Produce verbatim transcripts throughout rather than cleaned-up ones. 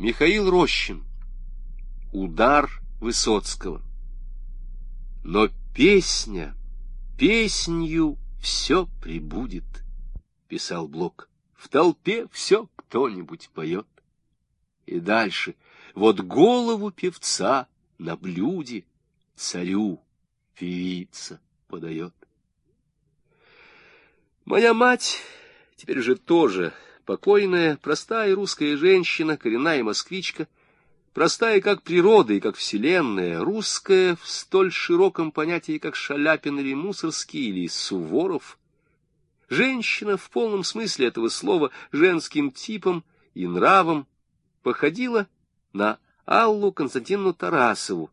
Михаил Рощин. Удар Высоцкого. Но песня, песнью все прибудет, писал Блок. В толпе все кто-нибудь поет. И дальше. Вот голову певца на блюде царю певица подает. Моя мать, теперь же тоже покойная, простая русская женщина, коренная москвичка, простая как природа и как вселенная, русская в столь широком понятии, как Шаляпин или Мусорский или Суворов, женщина в полном смысле этого слова женским типом и нравом походила на Аллу Константиновну Тарасову.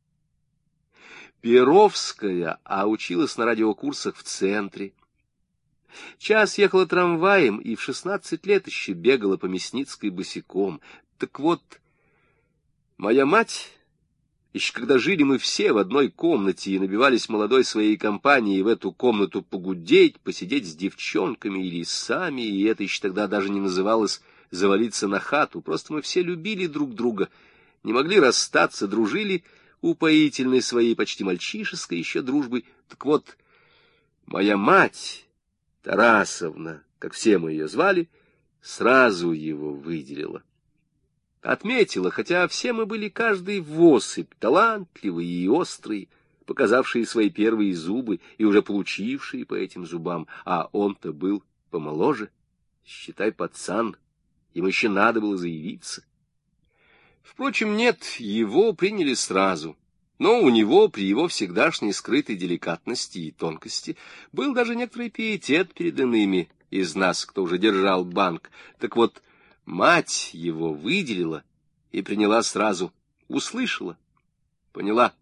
Перовская, а училась на радиокурсах в центре. Час ехала трамваем и в шестнадцать лет еще бегала по Мясницкой босиком. Так вот, моя мать, еще когда жили мы все в одной комнате и набивались молодой своей компанией в эту комнату погудеть, посидеть с девчонками или сами, и это еще тогда даже не называлось завалиться на хату, просто мы все любили друг друга, не могли расстаться, дружили упоительной своей почти мальчишеской еще дружбой. Так вот, моя мать, Тарасовна, как все мы ее звали, сразу его выделила. Отметила, хотя все мы были каждый воссыпь, талантливые и острые, показавшие свои первые зубы и уже получившие по этим зубам, а он-то был помоложе, считай, пацан, ему еще надо было заявиться. Впрочем, нет, его приняли сразу, но у него при его всегдашней скрытой деликатности и тонкости был даже некоторый пиетет перед иными из нас, кто уже держал банк. Так вот, мать его выделила и приняла сразу, услышала, поняла.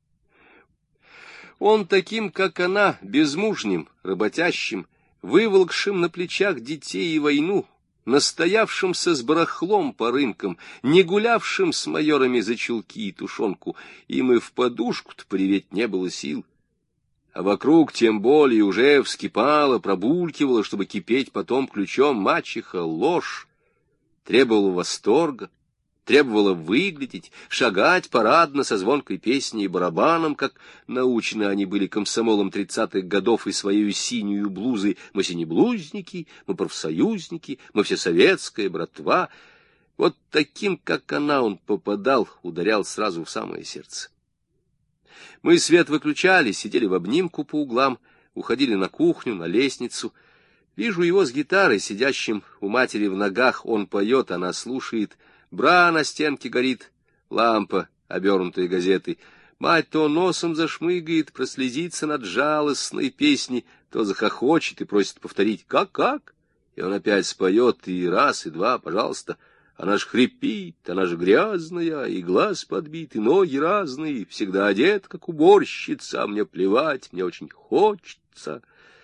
Он таким, как она, безмужним, работящим, выволкшим на плечах детей и войну, настоявшимся с барахлом по рынкам, не гулявшим с майорами за чулки и тушенку, им и в подушку-то приветь не было сил. А вокруг тем более уже вскипала, пробулькивала, чтобы кипеть потом ключом мачеха, ложь, требовала восторга, требовала выглядеть, шагать парадно со звонкой песней и барабаном, как научены они были комсомолом тридцатых годов и своей синюю блузой. Мы синеблузники, мы профсоюзники, мы все советская братва. Вот таким, как она, он попадал, ударял сразу в самое сердце. Мы свет выключали, сидели в обнимку по углам, уходили на кухню, на лестницу. Вижу его с гитарой, сидящим у матери в ногах, он поет, она слушает. Бра на стенке горит, лампа, обернутая газетой. Мать то носом зашмыгает, прослезится над жалостной песней, то захохочет и просит повторить «как-как?». И он опять споет, и раз, и два, пожалуйста. Она ж хрипит, она же грязная, и глаз подбит, и ноги разные, всегда одет, как уборщица, а мне плевать, мне очень хочется.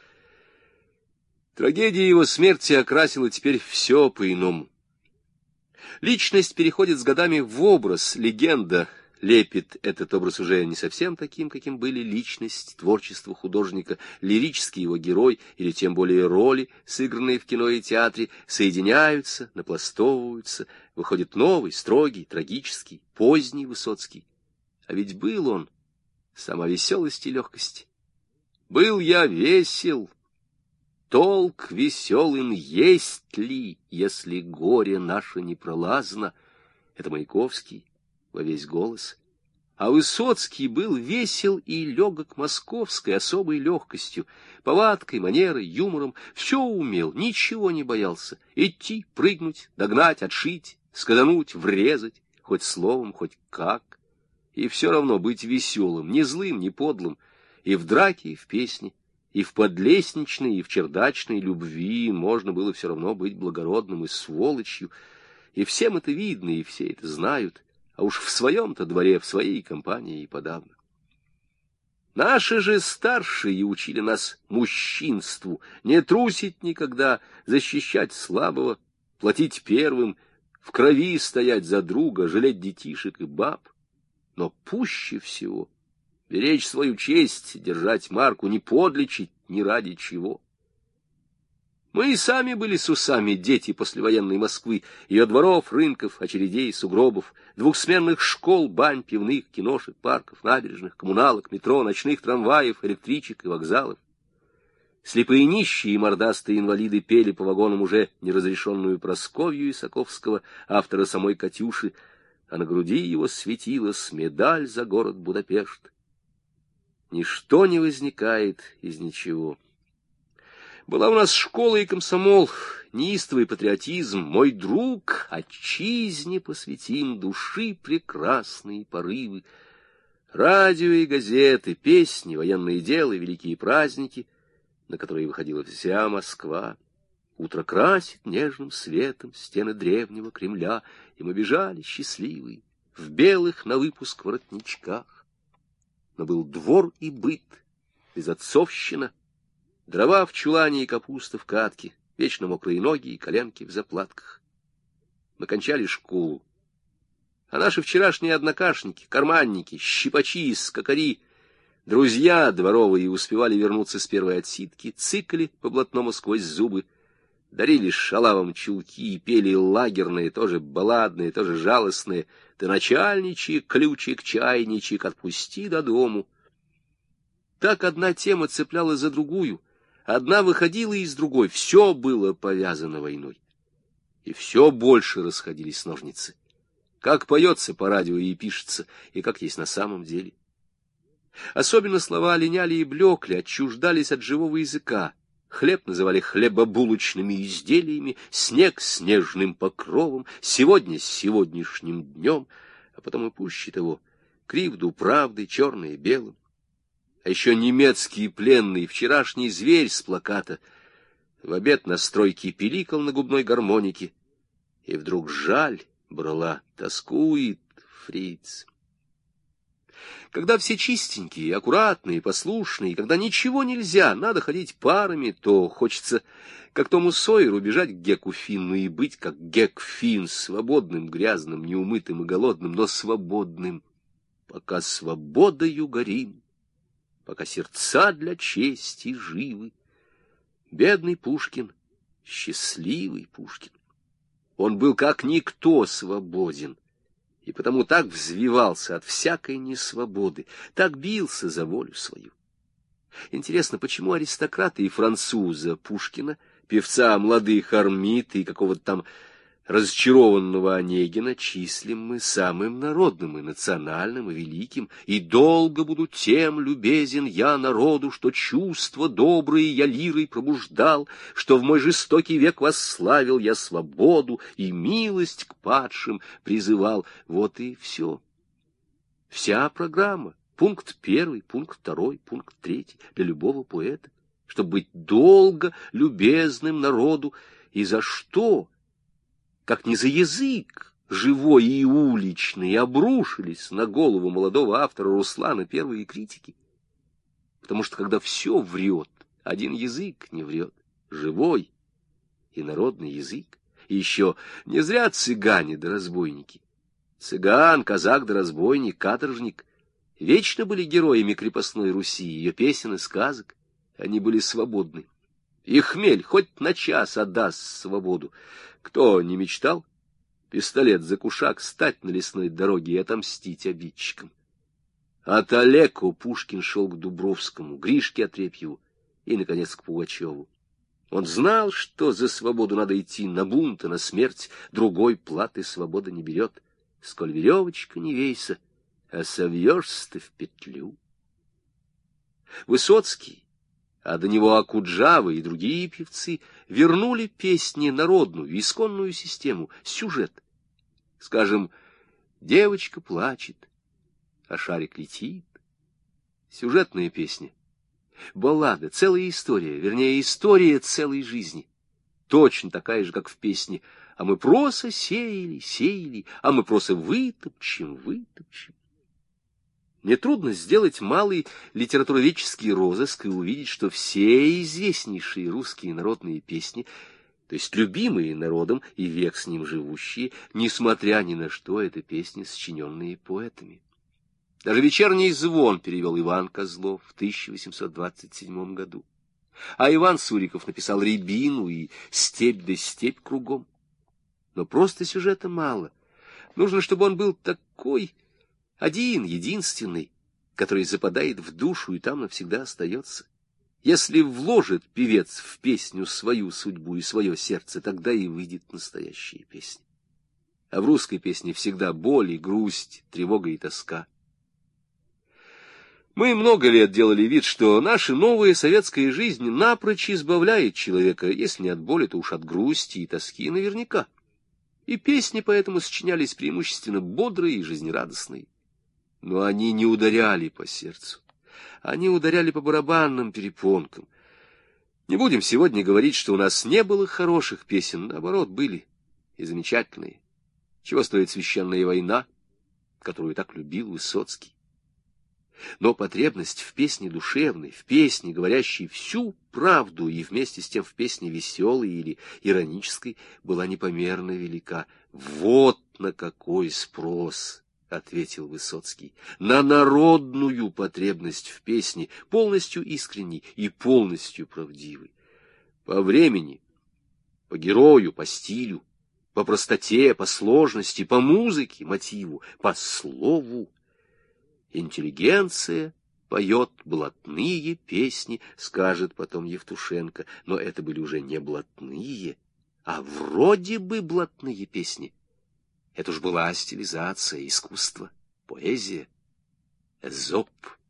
Трагедия его смерти окрасила теперь все по-иному. Личность переходит с годами в образ, легенда лепит этот образ уже не совсем таким, каким были личность, творчество художника, лирический его герой или тем более роли, сыгранные в кино и театре, соединяются, напластовываются, выходит новый, строгий, трагический, поздний Высоцкий. А ведь был он сама веселость и легкость. Был я весел. Толк веселым есть ли, если горе наше непролазно? Это Маяковский во весь голос. А Высоцкий был весел и легок московской особой легкостью, повадкой, манерой, юмором. Все умел, ничего не боялся. Идти, прыгнуть, догнать, отшить, сказануть, врезать, хоть словом, хоть как. И все равно быть веселым, не злым, не подлым, и в драке, и в песне. И в подлестничной, и в чердачной любви можно было все равно быть благородным и сволочью. И всем это видно, и все это знают. А уж в своем-то дворе, в своей компании и подавно. Наши же старшие учили нас мужчинству, не трусить никогда, защищать слабого, платить первым, в крови стоять за друга, жалеть детишек и баб. Но пуще всего беречь свою честь, держать марку, не подлечить ни ради чего. Мы и сами были с усами дети послевоенной Москвы, ее дворов, рынков, очередей, сугробов, двухсменных школ, бань, пивных, киношек, парков, набережных, коммуналок, метро, ночных трамваев, электричек и вокзалов. Слепые нищие и мордастые инвалиды пели по вагонам уже неразрешенную Прасковью Исаковского, автора самой «Катюши», а на груди его светилась медаль за город Будапешт. Ничто не возникает из ничего. Была у нас школа и комсомол, неистовый патриотизм. Мой друг, отчизне посвятим души прекрасные порывы. Радио и газеты, песни, военные дела и великие праздники, на которые выходила вся Москва. Утро красит нежным светом стены древнего Кремля, и мы бежали счастливые, в белых на выпуск воротничках. Но был двор и быт, безотцовщина, дрова в чулане и капуста в катке, вечно мокрые ноги и коленки в заплатках. Мы кончали школу. А наши вчерашние однокашники, карманники, щипачи, скакари, друзья дворовые успевали вернуться с первой отсидки, цикали по блатному сквозь зубы, дарили шалавам чулки и пели лагерные, тоже балладные, тоже жалостные: «Ты, начальничек, ключик, чайничек, отпусти до дому». Так одна тема цеплялась за другую, одна выходила из другой, все было повязано войной. И все больше расходились ножницы. Как поется по радио и пишется, и как есть на самом деле. Особенно слова линяли и блекли, отчуждались от живого языка. Хлеб называли хлебобулочными изделиями, снег снежным покровом, сегодня с сегодняшним днем, а потом и пуще того, кривду правды, черное белым. А еще немецкий пленный, вчерашний зверь с плаката, в обед на стройке пиликал на губной гармонике, и вдруг жаль брала, тоскует фриц. Когда все чистенькие, аккуратные, послушные, когда ничего нельзя, надо ходить парами, то хочется, как Тому Сойеру, бежать к Геку Финну и быть, как Гек Финн, свободным, грязным, неумытым и голодным, но свободным, пока свободою горим, пока сердца для чести живы. Бедный Пушкин, счастливый Пушкин. Он был как никто свободен, и потому так взвивался от всякой несвободы, так бился за волю свою. Интересно, почему аристократы и француза Пушкина, певца молодых Армид и какого-то там разочарованного Онегина числим мы самым народным и национальным и великим, и долго буду тем любезен я народу, что чувства добрые я лирой пробуждал, что в мой жестокий век восславил я свободу и милость к падшим призывал. Вот и все. Вся программа, пункт первый, пункт второй, пункт третий для любого поэта, чтобы быть долго любезным народу. И за что? Как не за язык, живой и уличный, обрушились на голову молодого автора Руслана первые критики. Потому что когда все врет, один язык не врет, живой и народный язык. И еще не зря цыгане да разбойники. Цыган, казак да разбойник, каторжник вечно были героями крепостной Руси, ее песен и сказок. Они были свободны. И хмель хоть на час отдаст свободу. Кто не мечтал пистолет за кушак стать на лесной дороге и отомстить обидчикам? От Олеко Пушкин шел к Дубровскому, Гришке Отрепьеву и, наконец, к Пугачеву. Он знал, что за свободу надо идти на бунт и на смерть, другой платы свобода не берет. Сколь веревочка не вейся, а совьешься ты в петлю. Высоцкий, а до него Акуджава и другие певцы вернули песне народную, исконную систему, сюжет. Скажем, девочка плачет, а шарик летит. Сюжетная песня. Баллада, целая история, вернее, история целой жизни. Точно такая же, как в песне «А мы просто сеяли, сеяли, а мы просто вытопчем, вытопчем». Нетрудно сделать малый литературоведческий розыск и увидеть, что все известнейшие русские народные песни, то есть любимые народом и век с ним живущие, несмотря ни на что, это песни, сочиненные поэтами. Даже «Вечерний звон» перевел Иван Козлов в тысяча восемьсот двадцать седьмом году. А Иван Суриков написал «Рябину» и «Степь да степь кругом». Но просто сюжета мало. Нужно, чтобы он был такой один, единственный, который западает в душу и там навсегда остается. Если вложит певец в песню свою судьбу и свое сердце, тогда и выйдет настоящая песня. А в русской песне всегда боль и грусть, тревога и тоска. Мы много лет делали вид, что наша новая советская жизнь напрочь избавляет человека, если не от боли, то уж от грусти и тоски наверняка. И песни поэтому сочинялись преимущественно бодрые и жизнерадостные. Но они не ударяли по сердцу. Они ударяли по барабанным перепонкам. Не будем сегодня говорить, что у нас не было хороших песен, наоборот, были и замечательные. Чего стоит «Священная война», которую так любил Высоцкий. Но потребность в песне душевной, в песне, говорящей всю правду, и вместе с тем в песне веселой или иронической, была непомерно велика. Вот на какой спрос! — ответил Высоцкий, — на народную потребность в песне, полностью искренней и полностью правдивой. По времени, по герою, по стилю, по простоте, по сложности, по музыке, мотиву, по слову. Интеллигенция поет блатные песни, скажет потом Евтушенко, но это были уже не блатные, а вроде бы блатные песни. Это уж была стилизация, искусство, поэзия, Эзоп.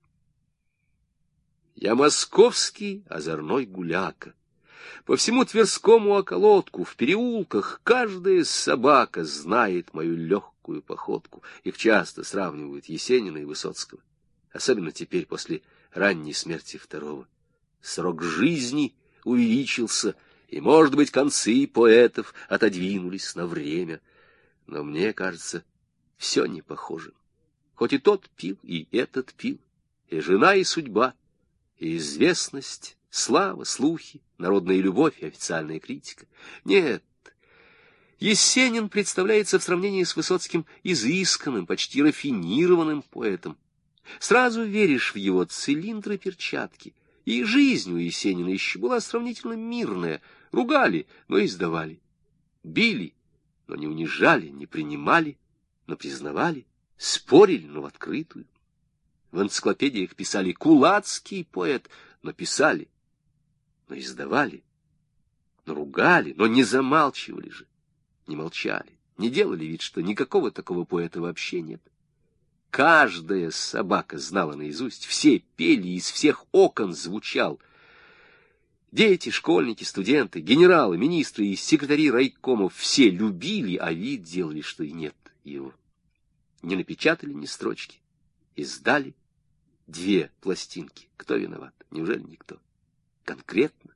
Я московский озорной гуляка. По всему Тверскому околотку, в переулках, каждая собака знает мою легкую походку. Их часто сравнивают Есенина и Высоцкого, особенно теперь, после ранней смерти второго. Срок жизни увеличился, и, может быть, концы поэтов отодвинулись на время. Но мне кажется, все не похоже. Хоть и тот пил, и этот пил, и жена, и судьба, и известность, слава, слухи, народная любовь и официальная критика. Нет, Есенин представляется в сравнении с Высоцким изысканным, почти рафинированным поэтом. Сразу веришь в его цилиндры, перчатки. И жизнь у Есенина еще была сравнительно мирная. Ругали, но издавали. Били, но не унижали, не принимали, но признавали. Спорили, но в открытую. В энциклопедиях писали «кулацкий поэт», но писали, но издавали, но ругали, но не замалчивали же, не молчали, не делали вид, что никакого такого поэта вообще нет. Каждая собака знала наизусть, все пели, из всех окон звучал. Дети, школьники, студенты, генералы, министры и секретари райкомов все любили, а вид делали, что и нет его. Не напечатали ни строчки, издали две пластинки. Кто виноват? Неужели никто? Конкретно.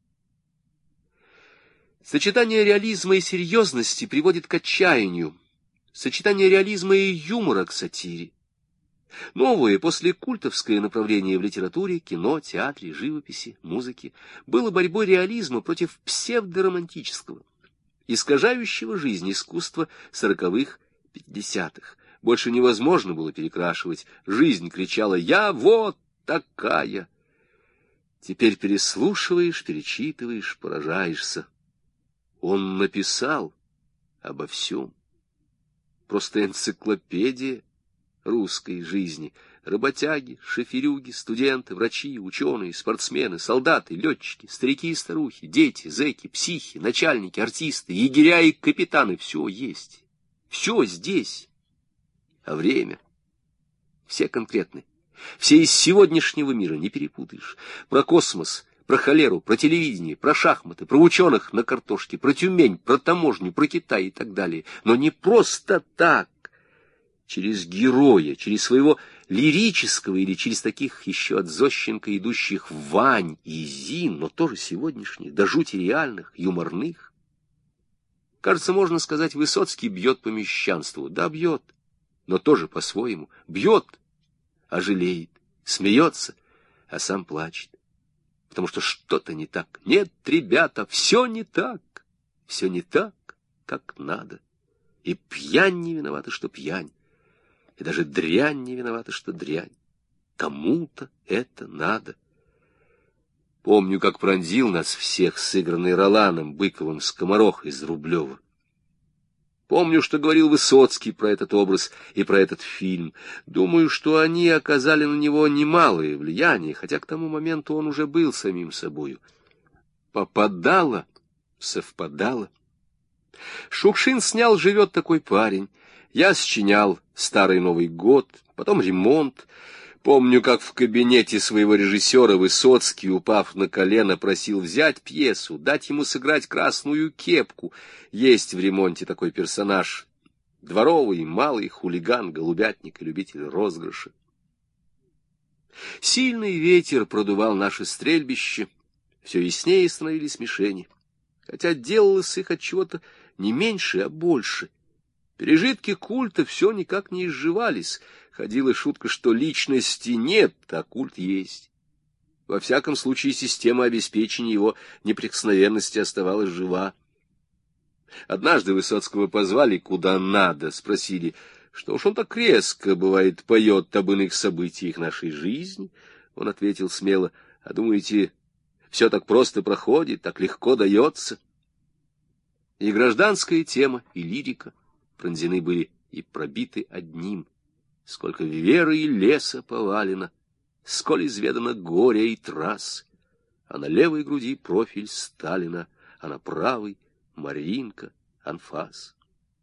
Сочетание реализма и серьезности приводит к отчаянию. Сочетание реализма и юмора к сатире. Новое послекультовское направление в литературе, кино, театре, живописи, музыке было борьбой реализма против псевдоромантического, искажающего жизнь искусства сороковых, пятидесятых. Больше невозможно было перекрашивать. Жизнь кричала «Я вот такая!». Теперь переслушиваешь, перечитываешь, поражаешься. Он написал обо всем. Просто энциклопедия русской жизни. Работяги, шоферюги, студенты, врачи, ученые, спортсмены, солдаты, летчики, старики и старухи, дети, зэки, психи, начальники, артисты, егеря и капитаны. Все есть. Все здесь. А время? Все конкретны. Все из сегодняшнего мира, не перепутаешь. Про космос, про холеру, про телевидение, про шахматы, про ученых на картошке, про Тюмень, про таможню, про Китай и так далее. Но не просто так. Через героя, через своего лирического или через таких еще от Зощенко идущих Вань и Зин, но тоже сегодняшних, до жути реальных, юморных. Кажется, можно сказать, Высоцкий бьет по мещанству. Да, бьет, но тоже по-своему. Бьет, а жалеет, смеется, а сам плачет. Потому что что-то не так. Нет, ребята, все не так. Все не так, как надо. И пьянь не виновата, что пьянь. И даже дрянь не виновата, что дрянь. Кому-то это надо. Помню, как пронзил нас всех сыгранный Роланом Быковым скоморох из Рублева. Помню, что говорил Высоцкий про этот образ и про этот фильм. Думаю, что они оказали на него немалое влияние, хотя к тому моменту он уже был самим собою. Попадало, совпадало. Шукшин снял «Живет такой парень». Я сочинял «Старый Новый год», потом «Ремонт». Помню, как в кабинете своего режиссера Высоцкий, упав на колено, просил взять пьесу, дать ему сыграть «Красную кепку». Есть в «Ремонте» такой персонаж. Дворовый, малый хулиган, голубятник и любитель розыгрыша. Сильный ветер продувал наше стрельбище. Все яснее становились мишени. Хотя делалось их от чего-то не меньше, а больше. Пережитки культа все никак не изживались. Ходила шутка, что личности нет, а культ есть. Во всяком случае, система обеспечения его неприкосновенности оставалась жива. Однажды Высоцкого позвали куда надо, спросили, что уж он так резко, бывает, поет об иных событиях нашей жизни. Он ответил смело: а думаете, все так просто проходит, так легко дается? И гражданская тема, и лирика пронзены были и пробиты одним. Сколько веры и леса повалено, сколь изведано горя и трасс, а на левой груди профиль Сталина, а на правой — Маринка, анфас.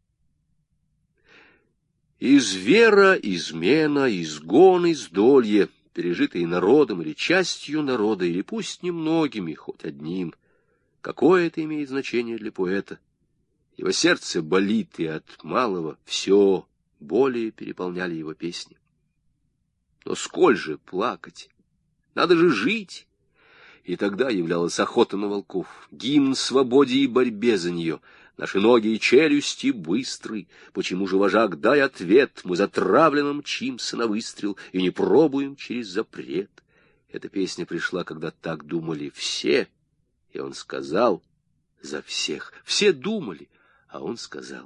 Извера, измена, изгон, издолье, пережитые народом или частью народа, или пусть немногими, хоть одним, какое это имеет значение для поэта? Его сердце болит, и от малого все более переполняли его песни. Но сколь же плакать? Надо же жить! И тогда являлась охота на волков, гимн свободе и борьбе за нее. Наши ноги и челюсти быстры. Почему же, вожак, дай ответ? Мы затравленно мчимся на выстрел и не пробуем через запрет. Эта песня пришла, когда так думали все, и он сказал за всех. Все думали, а он сказал.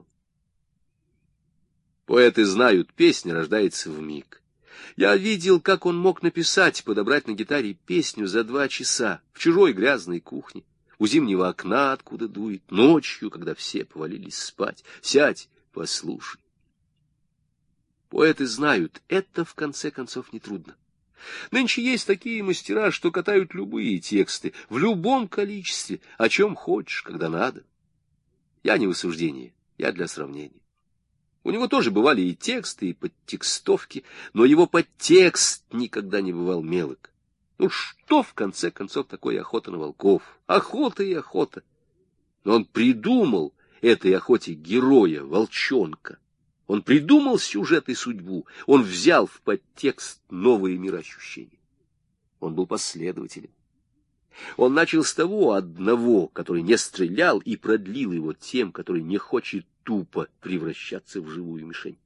Поэты знают, песня рождается вмиг. Я видел, как он мог написать, подобрать на гитаре песню за два часа в чужой грязной кухне, у зимнего окна, откуда дует, ночью, когда все повалились спать. Сядь, послушай. Поэты знают, это в конце концов нетрудно. Нынче есть такие мастера, что катают любые тексты, в любом количестве, о чем хочешь, когда надо. Я не в осуждении, я для сравнения. У него тоже бывали и тексты, и подтекстовки, но его подтекст никогда не бывал мелок. Ну что, в конце концов, такое охота на волков? Охота и охота. Но он придумал этой охоте героя, волчонка. Он придумал сюжет и судьбу. Он взял в подтекст новые мироощущения. Он был последователем. Он начал с того одного, который не стрелял, и продлил его тем, который не хочет тупо превращаться в живую мишень.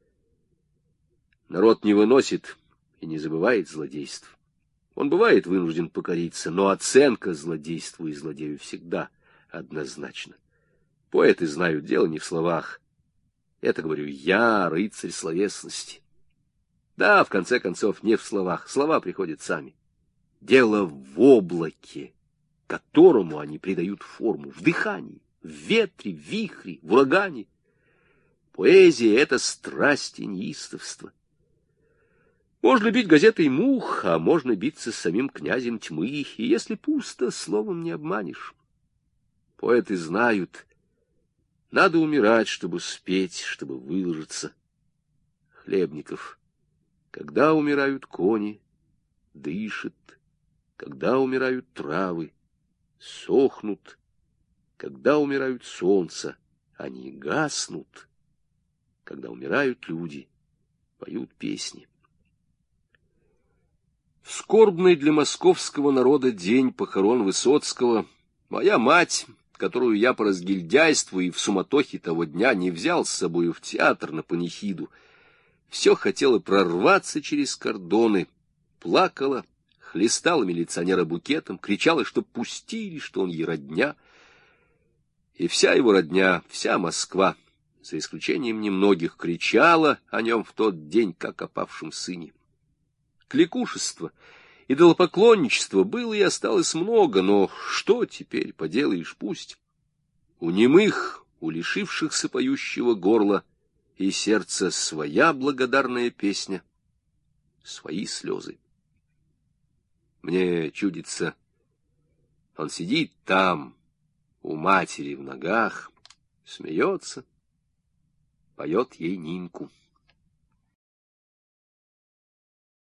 Народ не выносит и не забывает злодейств. Он бывает вынужден покориться, но оценка злодейству и злодею всегда однозначна. Поэты знают, дело не в словах. Это говорю я, рыцарь словесности. Да, в конце концов, не в словах. Слова приходят сами. Дело в облаке, которому они придают форму, в дыхании, в ветре, в вихре, в урагане. Поэзия — это страсть и неистовство. Можно бить газетой мух, а можно биться с самим князем тьмы, и если пусто, словом не обманешь. Поэты знают, надо умирать, чтобы спеть, чтобы выложиться. Хлебников. Когда умирают кони, дышат. Когда умирают травы, сохнут. Когда умирают солнца, они гаснут. Когда умирают люди, поют песни. В скорбный для московского народа день похорон Высоцкого моя мать, которую я по разгильдяйству и в суматохе того дня не взял с собою в театр на панихиду, все хотела прорваться через кордоны, плакала, хлестала милиционера букетом, кричала, что пустили, что он ей родня. И вся его родня, вся Москва, за исключением немногих, кричала о нем в тот день, как о павшем сыне. Кликушество Идолопоклонничества было и осталось много, но что теперь поделаешь, пусть. У немых, у лишившихся поющего горла и сердца своя благодарная песня, свои слезы. Мне чудится, он сидит там, у матери в ногах, смеется, поет ей Нинку.